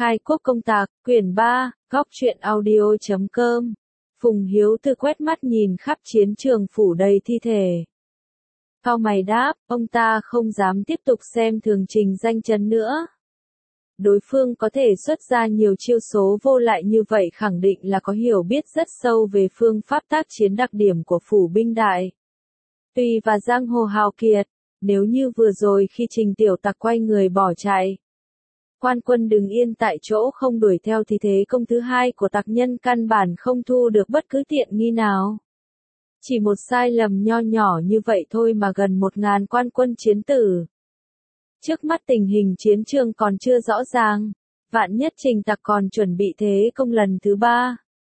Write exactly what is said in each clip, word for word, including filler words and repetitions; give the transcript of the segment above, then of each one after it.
Khai quốc công tạc, quyển ba, góc truyện audio chấm com. Phùng Hiếu Từ quét mắt nhìn khắp chiến trường phủ đầy thi thể. Cau mày đáp, ông ta không dám tiếp tục xem thường Trình Danh Chấn nữa. Đối phương có thể xuất ra nhiều chiêu số vô lại như vậy khẳng định là có hiểu biết rất sâu về phương pháp tác chiến đặc điểm của phủ binh đại. Tùy và giang hồ hào kiệt, nếu như vừa rồi khi Trình tiểu tặc quay người bỏ chạy. Quan quân đứng yên tại chỗ không đuổi theo thì thế công thứ hai của tặc nhân căn bản không thu được bất cứ tiện nghi nào. Chỉ một sai lầm nho nhỏ như vậy thôi mà gần một ngàn quan quân chiến tử. Trước mắt tình hình chiến trường còn chưa rõ ràng, vạn nhất Trình tặc còn chuẩn bị thế công lần thứ ba.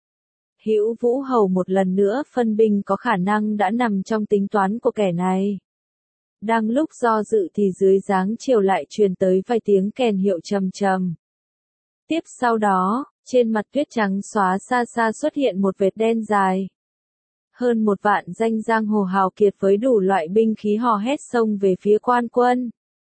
Hữu Vũ Hầu một lần nữa phân binh có khả năng đã nằm trong tính toán của kẻ này. Đang lúc do dự thì dưới dáng chiều lại truyền tới vài tiếng kèn hiệu trầm trầm. Tiếp sau đó, trên mặt tuyết trắng xóa xa xa xuất hiện một vệt đen dài. Hơn một vạn danh giang hồ hào kiệt với đủ loại binh khí hò hét xông về phía quan quân.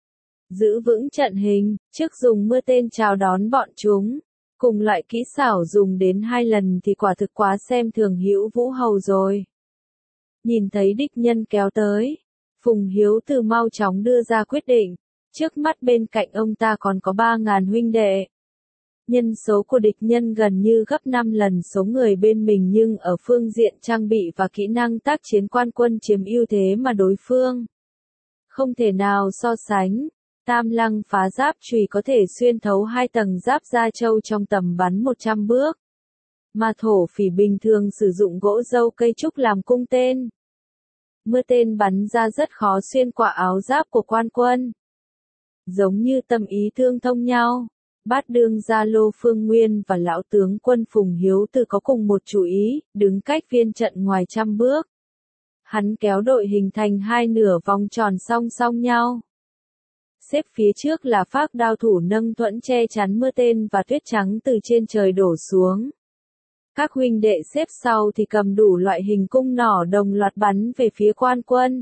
Giữ vững trận hình, trước dùng mưa tên chào đón bọn chúng. Cùng loại kỹ xảo dùng đến hai lần thì quả thực quá xem thường Hữu Vũ Hầu rồi. Nhìn thấy địch nhân kéo tới, Phùng Hiếu Từ mau chóng đưa ra quyết định, trước mắt bên cạnh ông ta còn có ba ngàn huynh đệ. Nhân số của địch nhân gần như gấp năm lần số người bên mình nhưng ở phương diện trang bị và kỹ năng tác chiến quan quân chiếm ưu thế mà đối phương không thể nào so sánh. Tam lăng phá giáp chùy có thể xuyên thấu hai tầng giáp da trâu trong tầm bắn một trăm bước. Mà thổ phỉ bình thường sử dụng gỗ dâu cây trúc làm cung tên. Mưa tên bắn ra rất khó xuyên qua áo giáp của quan quân. Giống như tâm ý tương thông nhau, Bát Đương Gia Lô Phương Nguyên và lão tướng quân Phùng Hiếu Từ có cùng một chủ ý, đứng cách viên trận ngoài trăm bước. Hắn kéo đội hình thành hai nửa vòng tròn song song nhau. Xếp phía trước là phác đao thủ nâng thuẫn che chắn mưa tên và tuyết trắng từ trên trời đổ xuống. Các huynh đệ xếp sau thì cầm đủ loại hình cung nỏ đồng loạt bắn về phía quan quân.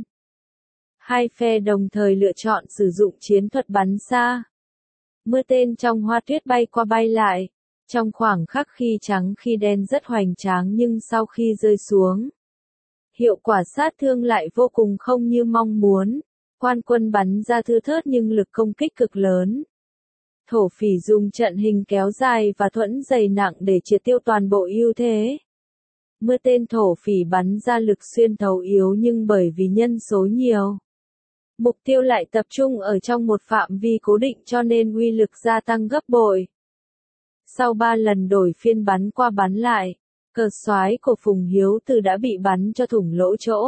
Hai phe đồng thời lựa chọn sử dụng chiến thuật bắn xa. Mưa tên trong hoa tuyết bay qua bay lại, trong khoảng khắc khi trắng khi đen rất hoành tráng nhưng sau khi rơi xuống, hiệu quả sát thương lại vô cùng không như mong muốn. Quan quân bắn ra thưa thớt nhưng lực công kích cực lớn. Thổ phỉ dùng trận hình kéo dài và thuẫn dày nặng để triệt tiêu toàn bộ ưu thế. Mưa tên thổ phỉ bắn ra lực xuyên thấu yếu nhưng bởi vì nhân số nhiều, mục tiêu lại tập trung ở trong một phạm vi cố định cho nên uy lực gia tăng gấp bội. Sau ba lần đổi phiên bắn qua bắn lại, cờ soái của Phùng Hiếu Từ đã bị bắn cho thủng lỗ chỗ.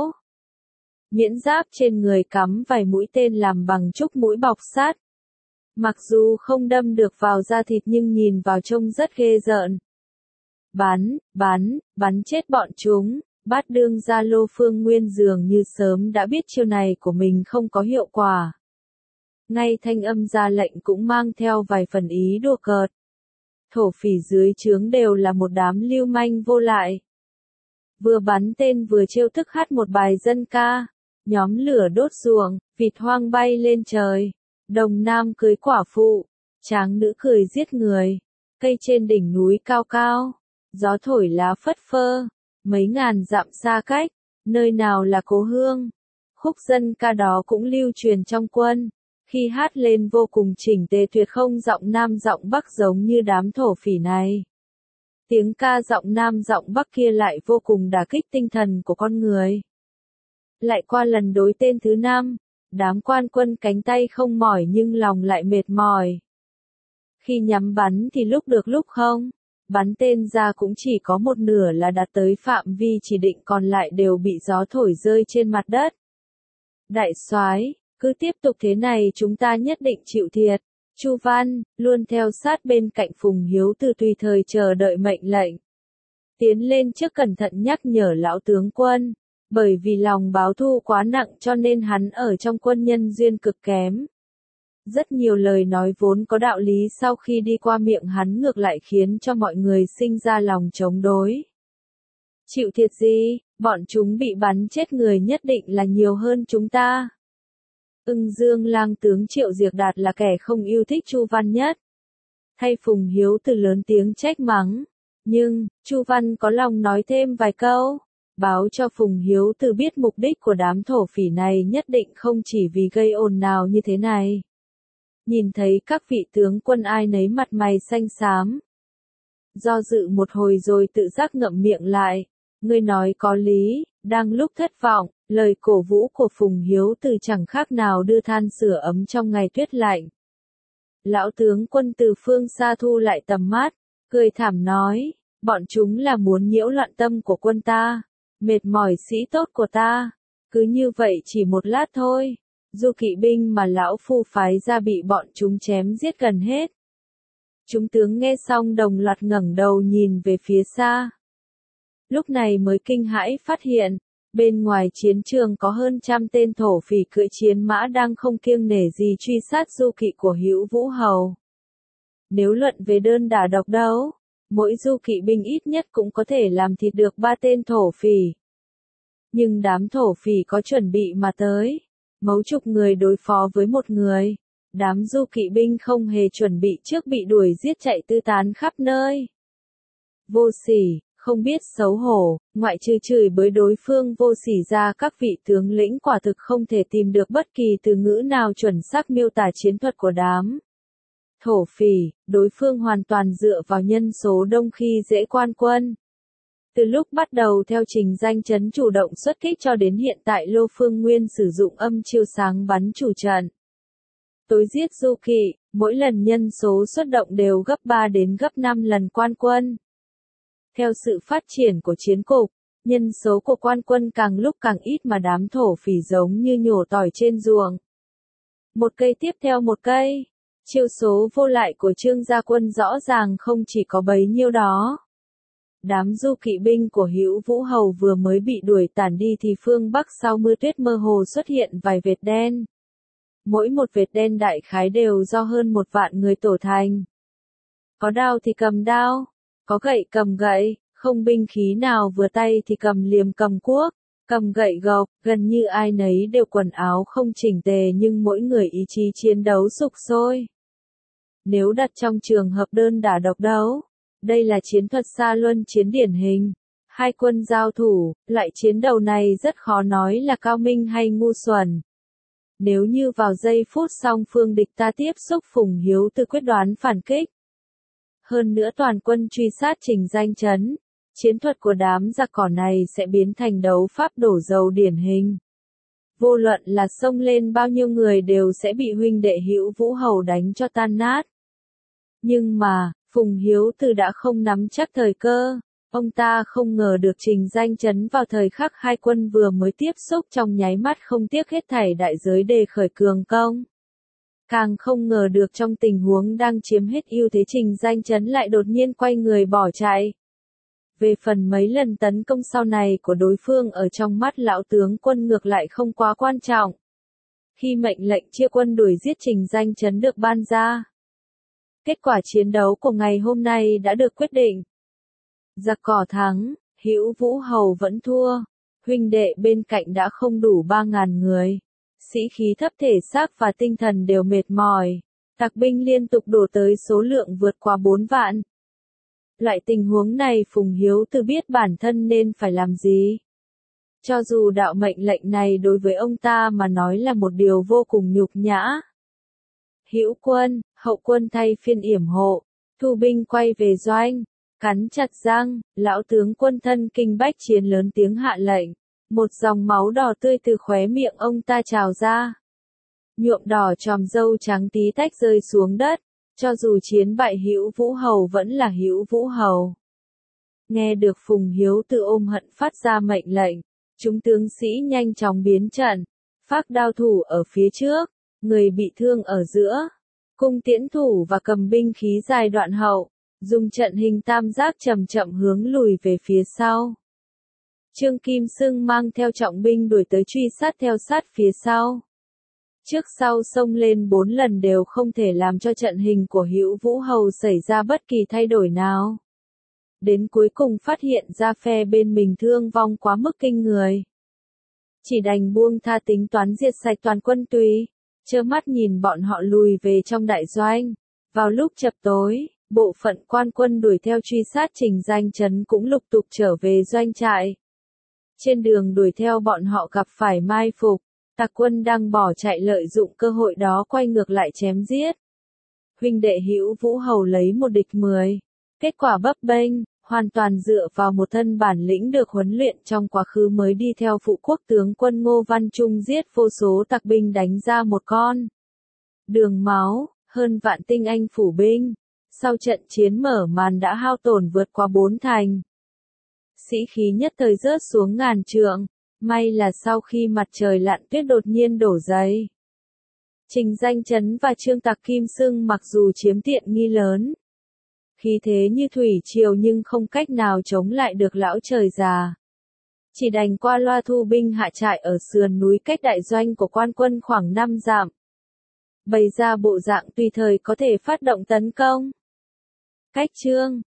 Miễn giáp trên người cắm vài mũi tên làm bằng trúc mũi bọc sắt. Mặc dù không đâm được vào da thịt nhưng nhìn vào trông rất ghê rợn. Bắn, bắn, bắn chết bọn chúng. Bát Đương Gia Lô Phương Nguyên dường như sớm đã biết chiêu này của mình không có hiệu quả. Ngay thanh âm ra lệnh cũng mang theo vài phần ý đùa cợt. Thổ phỉ dưới trướng đều là một đám lưu manh vô lại. Vừa bắn tên vừa trêu thức hát một bài dân ca. Nhóm lửa đốt ruộng, vịt hoang bay lên trời. Đồng nam cưới quả phụ, tráng nữ cười giết người. Cây trên đỉnh núi cao cao, gió thổi lá phất phơ. Mấy ngàn dặm xa cách, nơi nào là cố hương. Khúc dân ca đó cũng lưu truyền trong quân. Khi hát lên vô cùng chỉnh tề tuyệt không giọng nam giọng bắc giống như đám thổ phỉ này. Tiếng ca giọng nam giọng bắc kia lại vô cùng đả kích tinh thần của con người. Lại qua lần đối tên thứ năm, đám quan quân cánh tay không mỏi nhưng lòng lại mệt mỏi. Khi nhắm bắn thì lúc được lúc không. Bắn tên ra cũng chỉ có một nửa là đạt tới phạm vi chỉ định còn lại đều bị gió thổi rơi trên mặt đất. Đại soái, cứ tiếp tục thế này chúng ta nhất định chịu thiệt. Chu Văn, luôn theo sát bên cạnh Phùng Hiếu Từ tùy thời chờ đợi mệnh lệnh. Tiến lên trước cẩn thận nhắc nhở lão tướng quân, bởi vì lòng báo thù quá nặng cho nên hắn ở trong quân nhân duyên cực kém. Rất nhiều lời nói vốn có đạo lý sau khi đi qua miệng hắn ngược lại khiến cho mọi người sinh ra lòng chống đối. Chịu thiệt gì, bọn chúng bị bắn chết người nhất định là nhiều hơn chúng ta. Ưng Dương Lang tướng Triệu Diệc Đạt là kẻ không yêu thích Chu Văn nhất. Thay Phùng Hiếu Từ lớn tiếng trách mắng. Nhưng, Chu Văn có lòng nói thêm vài câu, báo cho Phùng Hiếu Từ biết mục đích của đám thổ phỉ này nhất định không chỉ vì gây ồn ào như thế này. Nhìn thấy các vị tướng quân ai nấy mặt mày xanh xám. Do dự một hồi rồi tự giác ngậm miệng lại. Ngươi nói có lý, đang lúc thất vọng, lời cổ vũ của Phùng Hiếu Từ chẳng khác nào đưa than sửa ấm trong ngày tuyết lạnh. Lão tướng quân từ phương xa thu lại tầm mắt, cười thảm nói, bọn chúng là muốn nhiễu loạn tâm của quân ta, mệt mỏi sĩ tốt của ta. Cứ như vậy chỉ một lát thôi, du kỵ binh mà lão phu phái ra bị bọn chúng chém giết gần hết. Chúng tướng nghe xong đồng loạt ngẩng đầu nhìn về phía xa. Lúc này mới kinh hãi phát hiện, bên ngoài chiến trường có hơn trăm tên thổ phỉ cưỡi chiến mã đang không kiêng nể gì truy sát du kỵ của Hữu Vũ Hầu. Nếu luận về đơn đả độc đấu, mỗi du kỵ binh ít nhất cũng có thể làm thịt được ba tên thổ phỉ. Nhưng đám thổ phỉ có chuẩn bị mà tới, mấy chục người đối phó với một người. Đám du kỵ binh không hề chuẩn bị trước bị đuổi giết chạy tứ tán khắp nơi. Vô sỉ, không biết xấu hổ, ngoại trừ chửi bới đối phương vô sỉ ra, các vị tướng lĩnh quả thực không thể tìm được bất kỳ từ ngữ nào chuẩn xác miêu tả chiến thuật của đám thổ phỉ. Đối phương hoàn toàn dựa vào nhân số đông khi dễ quan quân. Từ lúc bắt đầu theo Trình Danh Chấn chủ động xuất kích cho đến hiện tại Lô Phương Nguyên sử dụng âm chiêu sáng bắn chủ trận. Tối giết du kỵ, mỗi lần nhân số xuất động đều gấp ba đến gấp năm lần quan quân. Theo sự phát triển của chiến cục, nhân số của quan quân càng lúc càng ít mà đám thổ phỉ giống như nhổ tỏi trên ruộng. Một cây tiếp theo một cây, chiêu số vô lại của Trương Gia Quân rõ ràng không chỉ có bấy nhiêu đó. Đám du kỵ binh của Hữu Vũ Hầu vừa mới bị đuổi tản đi thì phương Bắc sau mưa tuyết mơ hồ xuất hiện vài vệt đen. Mỗi một vệt đen đại khái đều do hơn một vạn người tổ thành. Có đao thì cầm đao, có gậy cầm gậy, không binh khí nào vừa tay thì cầm liềm cầm cuốc, cầm gậy gộc, gần như ai nấy đều quần áo không chỉnh tề nhưng mỗi người ý chí chiến đấu sục sôi. Nếu đặt trong trường hợp đơn đả độc đấu, đây là chiến thuật xa luân chiến điển hình. Hai quân giao thủ, loại chiến đấu này rất khó nói là cao minh hay ngu xuẩn. Nếu như vào giây phút song phương địch ta tiếp xúc Phùng Hiếu Từ quyết đoán phản kích. Hơn nữa toàn quân truy sát Trình Danh Chấn, chiến thuật của đám giặc cỏ này sẽ biến thành đấu pháp đổ dầu điển hình. Vô luận là xông lên bao nhiêu người đều sẽ bị huynh đệ Hữu Vũ Hầu đánh cho tan nát. Nhưng mà, Phùng Hiếu Từ đã không nắm chắc thời cơ. Ông ta không ngờ được Trình Danh Chấn vào thời khắc hai quân vừa mới tiếp xúc trong nháy mắt không tiếc hết thảy đại giới để khởi cường công. Càng không ngờ được trong tình huống đang chiếm hết ưu thế Trình Danh Chấn lại đột nhiên quay người bỏ chạy. Về phần mấy lần tấn công sau này của đối phương ở trong mắt lão tướng quân ngược lại không quá quan trọng. Khi mệnh lệnh chia quân đuổi giết Trình Danh Chấn được ban ra, kết quả chiến đấu của ngày hôm nay đã được quyết định. Giặc cỏ thắng, Hữu Vũ Hầu vẫn thua, huynh đệ bên cạnh đã không đủ ba ngàn người. Sĩ khí thấp, thể xác và tinh thần đều mệt mỏi, tặc binh liên tục đổ tới số lượng vượt qua bốn vạn. Loại tình huống này Phùng Hiếu Từ biết bản thân nên phải làm gì. Cho dù đạo mệnh lệnh này đối với ông ta mà nói là một điều vô cùng nhục nhã. Hữu quân, hậu quân thay phiên yểm hộ, thu binh quay về doanh. Cắn chặt răng, lão tướng quân thân kinh bách chiến lớn tiếng hạ lệnh. Một dòng máu đỏ tươi từ khóe miệng ông ta trào ra. Nhuộm đỏ chòm râu trắng tí tách rơi xuống đất. Cho dù chiến bại Hữu Vũ Hầu vẫn là Hữu Vũ Hầu. Nghe được Phùng Hiếu Từ ôm hận phát ra mệnh lệnh, chúng tướng sĩ nhanh chóng biến trận. Phác đao thủ ở phía trước, người bị thương ở giữa. Cung tiễn thủ và cầm binh khí dài đoạn hậu. Dùng trận hình tam giác chậm chậm hướng lùi về phía sau. Trương Kim Xưng mang theo trọng binh đuổi tới truy sát theo sát phía sau. Trước sau xông lên bốn lần đều không thể làm cho trận hình của Hữu Vũ Hầu xảy ra bất kỳ thay đổi nào. Đến cuối cùng phát hiện ra phe bên mình thương vong quá mức kinh người. Chỉ đành buông tha tính toán diệt sạch toàn quân tùy, trơ mắt nhìn bọn họ lùi về trong đại doanh. Vào lúc chập tối, bộ phận quan quân đuổi theo truy sát Trình Danh Chấn cũng lục tục trở về doanh trại. Trên đường đuổi theo bọn họ gặp phải mai phục, tặc quân đang bỏ chạy lợi dụng cơ hội đó quay ngược lại chém giết. Huynh đệ Hữu Vũ Hầu lấy một địch mười. Kết quả bấp bênh, hoàn toàn dựa vào một thân bản lĩnh được huấn luyện trong quá khứ mới đi theo phụ quốc tướng quân Ngô Văn Trung giết vô số tặc binh đánh ra một con đường máu, hơn vạn tinh anh phủ binh. Sau trận chiến mở màn đã hao tổn vượt qua bốn thành. Sĩ khí nhất thời rớt xuống ngàn trượng, may là sau khi mặt trời lặn tuyết đột nhiên đổ dày. Trình Danh Chấn và Trương Tặc Kim Sưng mặc dù chiếm tiện nghi lớn, khí thế như thủy triều nhưng không cách nào chống lại được lão trời già. Chỉ đành qua loa thu binh hạ trại ở sườn núi cách đại doanh của quan quân khoảng năm dặm. Bày ra bộ dạng tùy thời có thể phát động tấn công. Cách chương